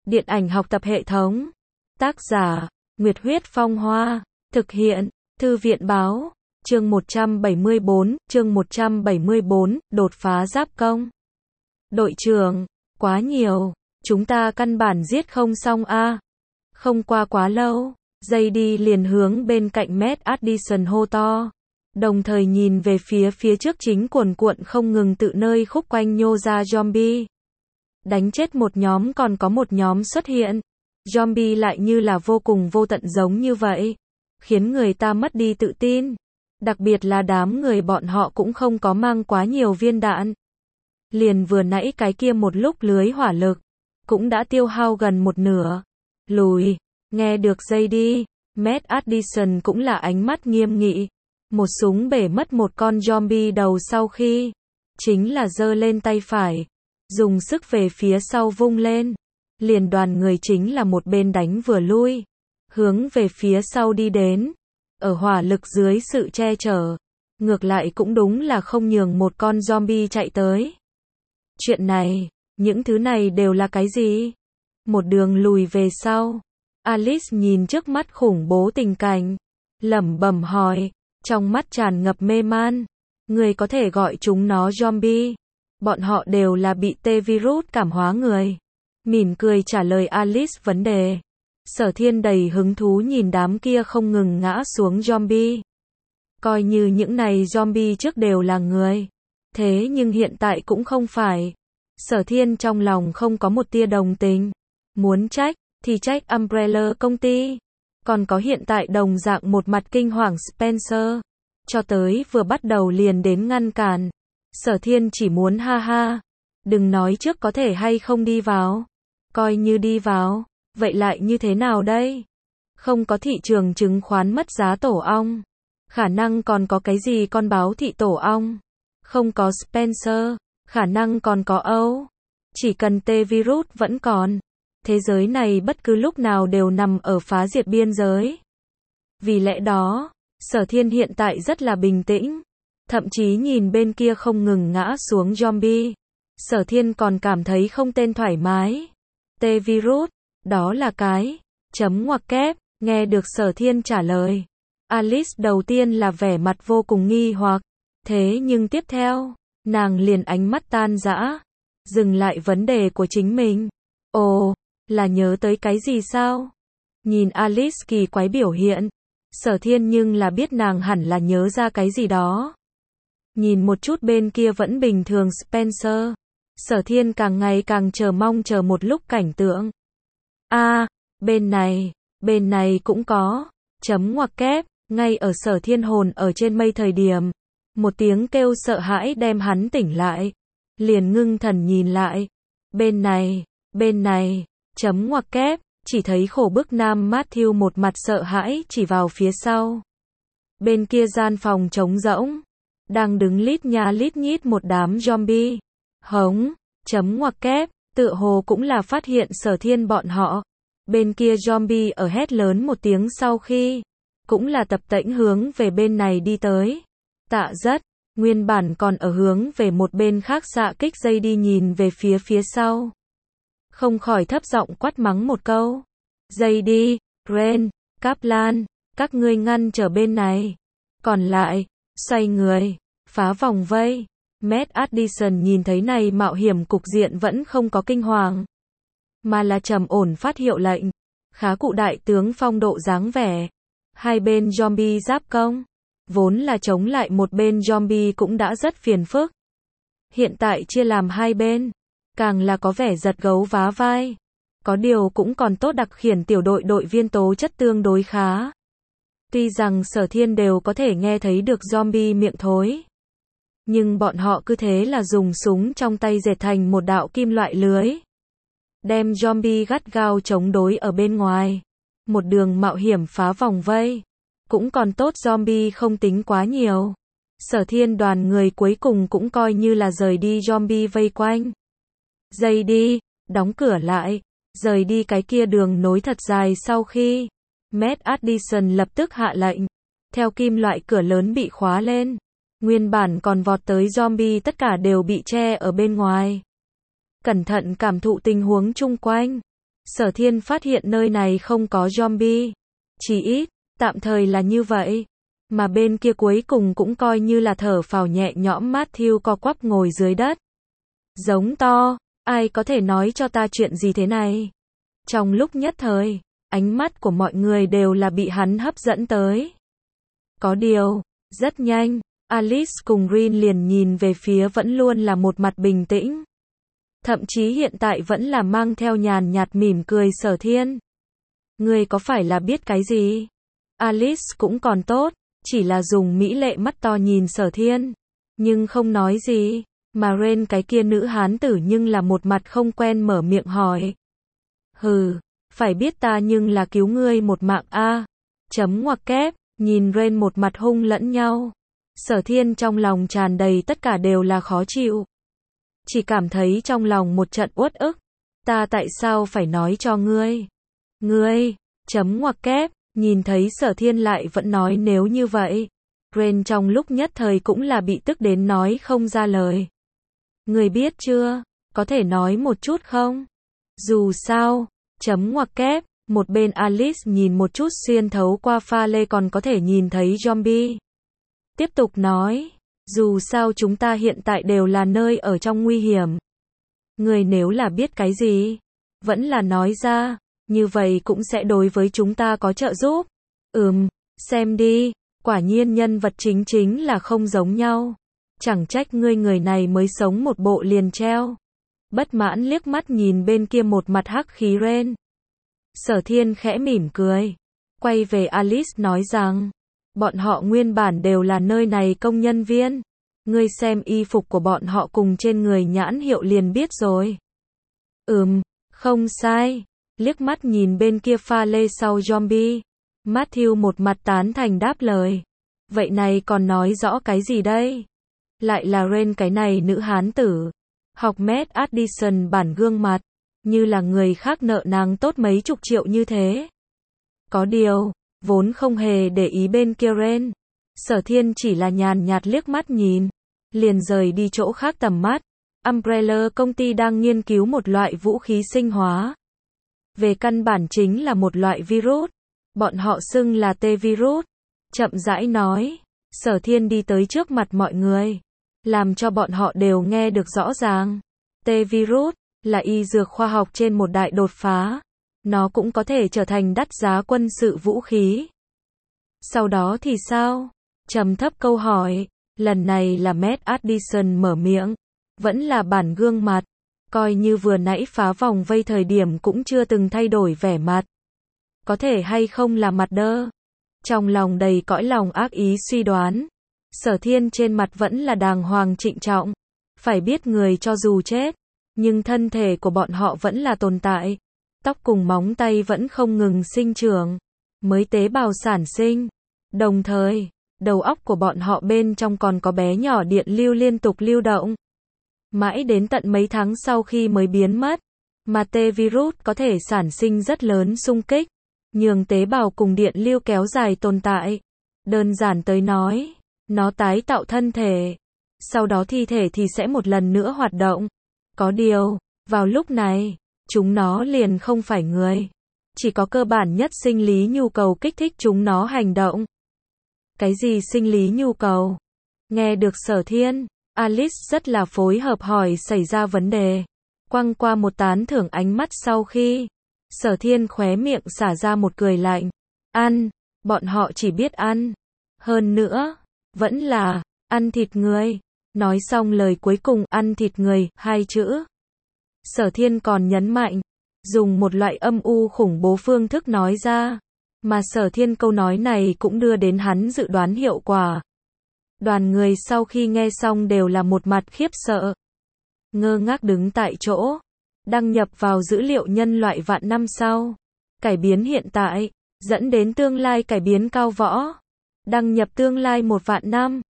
Điện ảnh học tập hệ thống. Tác giả, Nguyệt Huyết Phong Hoa. Thực hiện, Thư viện Báo. Chương 174, đột phá giáp công. Đội trưởng, quá nhiều, chúng ta căn bản giết không xong a. Không qua quá lâu, JD liền hướng bên cạnh Matt Addison hô to. Đồng thời nhìn về phía trước chính cuồn cuộn không ngừng tự nơi khúc quanh nhô ra zombie. Đánh chết một nhóm còn có một nhóm xuất hiện. Zombie lại như là vô cùng vô tận giống như vậy. Khiến người ta mất đi tự tin. Đặc biệt là đám người bọn họ cũng không có mang quá nhiều viên đạn. Liền vừa nãy cái kia một lúc lưới hỏa lực. Cũng đã tiêu hao gần một nửa. Lùi, nghe được JD, Matt Addison cũng là ánh mắt nghiêm nghị. Một súng bể mất một con zombie đầu sau khi. Chính là giơ lên tay phải. Dùng sức về phía sau vung lên. Liền đoàn người chính là một bên đánh vừa lui. Hướng về phía sau đi đến. Ở hỏa lực dưới sự che chở. Ngược lại cũng đúng là không nhường một con zombie chạy tới. Chuyện này, những thứ này đều là cái gì? Một đường lùi về sau. Alice nhìn trước mắt khủng bố tình cảnh. Lẩm bẩm hỏi. Trong mắt tràn ngập mê man. Người có thể gọi chúng nó zombie. Bọn họ đều là bị T-virus cảm hóa người. Mỉm cười trả lời Alice vấn đề. Sở Thiên đầy hứng thú nhìn đám kia không ngừng ngã xuống zombie. Coi như những này zombie trước đều là người. Thế nhưng hiện tại cũng không phải. Sở Thiên trong lòng không có một tia đồng tình. Muốn trách, thì trách Umbrella công ty. Còn có hiện tại đồng dạng một mặt kinh hoàng Spencer. Cho tới vừa bắt đầu liền đến ngăn cản. Sở Thiên chỉ muốn ha ha. Đừng nói trước có thể hay không đi vào. Coi như đi vào, vậy lại như thế nào đây? Không có thị trường chứng khoán mất giá tổ ong. Khả năng còn có cái gì con báo thị tổ ong. Không có Spencer, khả năng còn có Âu. Chỉ cần T-virus vẫn còn. Thế giới này bất cứ lúc nào đều nằm ở phá diệt biên giới. Vì lẽ đó, Sở Thiên hiện tại rất là bình tĩnh. Thậm chí nhìn bên kia không ngừng ngã xuống zombie. Sở Thiên còn cảm thấy không tên thoải mái. T-virus, đó là cái, chấm ngoặc kép, nghe được Sở Thiên trả lời. Alice đầu tiên là vẻ mặt vô cùng nghi hoặc. Thế nhưng tiếp theo, nàng liền ánh mắt tan rã. Dừng lại vấn đề của chính mình. Ồ, là nhớ tới cái gì sao? Nhìn Alice kỳ quái biểu hiện. Sở Thiên nhưng là biết nàng hẳn là nhớ ra cái gì đó. Nhìn một chút bên kia vẫn bình thường Spencer. Sở Thiên càng ngày càng chờ mong chờ một lúc cảnh tượng. Bên này cũng có. Chấm ngoặc kép, ngay ở Sở Thiên hồn ở trên mây thời điểm. Một tiếng kêu sợ hãi đem hắn tỉnh lại. Liền ngưng thần nhìn lại. Bên này, chấm ngoặc kép, chỉ thấy khổ bức nam Matthew một mặt sợ hãi chỉ vào phía sau. Bên kia gian phòng trống rỗng. Đang đứng lít nha lít nhít một đám zombie. Hống, chấm ngoặc kép, tựa hồ cũng là phát hiện Sở Thiên bọn họ. Bên kia zombie ở hét lớn một tiếng sau khi, cũng là tập tễnh hướng về bên này đi tới. Tạ rất, nguyên bản còn ở hướng về một bên khác xạ kích dây đi nhìn về phía sau. Không khỏi thấp giọng quát mắng một câu. Dây đi, Ren, Kaplan, các ngươi ngăn trở bên này. Còn lại, xoay người, phá vòng vây. Matt Addison nhìn thấy này mạo hiểm cục diện vẫn không có kinh hoàng. Mà là trầm ổn phát hiệu lệnh. Khá cụ đại tướng phong độ dáng vẻ. Hai bên zombie giáp công. Vốn là chống lại một bên zombie cũng đã rất phiền phức. Hiện tại chia làm hai bên. Càng là có vẻ giật gấu vá vai. Có điều cũng còn tốt đặc khiển tiểu đội viên tố chất tương đối khá. Tuy rằng Sở Thiên đều có thể nghe thấy được zombie miệng thối. Nhưng bọn họ cứ thế là dùng súng trong tay dệt thành một đạo kim loại lưới. Đem zombie gắt gao chống đối ở bên ngoài. Một đường mạo hiểm phá vòng vây. Cũng còn tốt zombie không tính quá nhiều. Sở Thiên đoàn người cuối cùng cũng coi như là rời đi zombie vây quanh. Dây đi, đóng cửa lại. Rời đi cái kia đường nối thật dài sau khi. Matt Addison lập tức hạ lệnh. Theo kim loại cửa lớn bị khóa lên. Nguyên bản còn vọt tới zombie tất cả đều bị che ở bên ngoài. Cẩn thận cảm thụ tình huống chung quanh. Sở Thiên phát hiện nơi này không có zombie. Chỉ ít, tạm thời là như vậy. Mà bên kia cuối cùng cũng coi như là thở phào nhẹ nhõm. Matthew co quắp ngồi dưới đất. Giống to, ai có thể nói cho ta chuyện gì thế này? Trong lúc nhất thời, ánh mắt của mọi người đều là bị hắn hấp dẫn tới. Có điều, rất nhanh, Alice cùng Rin liền nhìn về phía vẫn luôn là một mặt bình tĩnh. Thậm chí hiện tại vẫn là mang theo nhàn nhạt mỉm cười Sở Thiên. Ngươi có phải là biết cái gì? Alice cũng còn tốt, chỉ là dùng mỹ lệ mắt to nhìn Sở Thiên, nhưng không nói gì. Mà Ren cái kia nữ hán tử nhưng là một mặt không quen mở miệng hỏi. Hừ, phải biết ta nhưng là cứu ngươi một mạng a. Chấm ngoặc kép, nhìn Ren một mặt hung lẫn nhau. Sở Thiên trong lòng tràn đầy tất cả đều là khó chịu. Chỉ cảm thấy trong lòng một trận uất ức. Ta tại sao phải nói cho ngươi? Ngươi, chấm ngoặc kép, nhìn thấy Sở Thiên lại vẫn nói nếu như vậy. Ren trong lúc nhất thời cũng là bị tức đến nói không ra lời. Ngươi biết chưa, có thể nói một chút không? Dù sao, chấm ngoặc kép, một bên Alice nhìn một chút xuyên thấu qua pha lê còn có thể nhìn thấy zombie. Tiếp tục nói, dù sao chúng ta hiện tại đều là nơi ở trong nguy hiểm. Ngươi nếu là biết cái gì, vẫn là nói ra, như vậy cũng sẽ đối với chúng ta có trợ giúp. Xem đi, quả nhiên nhân vật chính là không giống nhau. Chẳng trách ngươi người này mới sống một bộ liền treo. Bất mãn liếc mắt nhìn bên kia một mặt hắc khí Ren. Sở Thiên khẽ mỉm cười. Quay về Alice nói rằng, bọn họ nguyên bản đều là nơi này công nhân viên. Ngươi xem y phục của bọn họ cùng trên người nhãn hiệu liền biết rồi. Không sai. Liếc mắt nhìn bên kia pha lê sau zombie. Matthew một mặt tán thành đáp lời. Vậy này còn nói rõ cái gì đây? Lại là Ren cái này nữ hán tử. Học Matt Addison bản gương mặt. Như là người khác nợ nàng tốt mấy chục triệu như thế. Có điều, vốn không hề để ý bên kia Ren. Sở Thiên chỉ là nhàn nhạt liếc mắt nhìn. Liền rời đi chỗ khác tầm mắt. Umbrella công ty đang nghiên cứu một loại vũ khí sinh hóa. Về căn bản chính là một loại virus. Bọn họ xưng là T-virus. Chậm rãi nói. Sở Thiên đi tới trước mặt mọi người. Làm cho bọn họ đều nghe được rõ ràng. T-virus là y dược khoa học trên một đại đột phá. Nó cũng có thể trở thành đắt giá quân sự vũ khí. Sau đó thì sao? Trầm thấp câu hỏi. Lần này là Matt Addison mở miệng. Vẫn là bản gương mặt. Coi như vừa nãy phá vòng vây thời điểm cũng chưa từng thay đổi vẻ mặt. Có thể hay không là mặt đơ. Trong lòng đầy cõi lòng ác ý suy đoán. Sở Thiên trên mặt vẫn là đàng hoàng trịnh trọng. Phải biết người cho dù chết, nhưng thân thể của bọn họ vẫn là tồn tại. Tóc cùng móng tay vẫn không ngừng sinh trưởng. Mới tế bào sản sinh. Đồng thời, đầu óc của bọn họ bên trong còn có bé nhỏ điện lưu liên tục lưu động. Mãi đến tận mấy tháng sau khi mới biến mất. Mà T-virus có thể sản sinh rất lớn xung kích. Nhường tế bào cùng điện lưu kéo dài tồn tại. Đơn giản tới nói, nó tái tạo thân thể. Sau đó thi thể thì sẽ một lần nữa hoạt động. Có điều, vào lúc này, chúng nó liền không phải người. Chỉ có cơ bản nhất sinh lý nhu cầu kích thích chúng nó hành động. Cái gì sinh lý nhu cầu? Nghe được Sở Thiên, Alice rất là phối hợp hỏi xảy ra vấn đề. Quăng qua một tán thưởng ánh mắt sau khi, Sở Thiên khóe miệng xả ra một cười lạnh. Ăn, bọn họ chỉ biết ăn. Hơn nữa, vẫn là, ăn thịt người. Nói xong lời cuối cùng ăn thịt người, hai chữ. Sở Thiên còn nhấn mạnh, dùng một loại âm u khủng bố phương thức nói ra. Mà Sở Thiên câu nói này cũng đưa đến hắn dự đoán hiệu quả. Đoàn người sau khi nghe xong đều là một mặt khiếp sợ. Ngơ ngác đứng tại chỗ. Đăng nhập vào dữ liệu nhân loại vạn năm sau. Cải biến hiện tại, dẫn đến tương lai cải biến cao võ. Đăng nhập tương lai 1 vạn năm.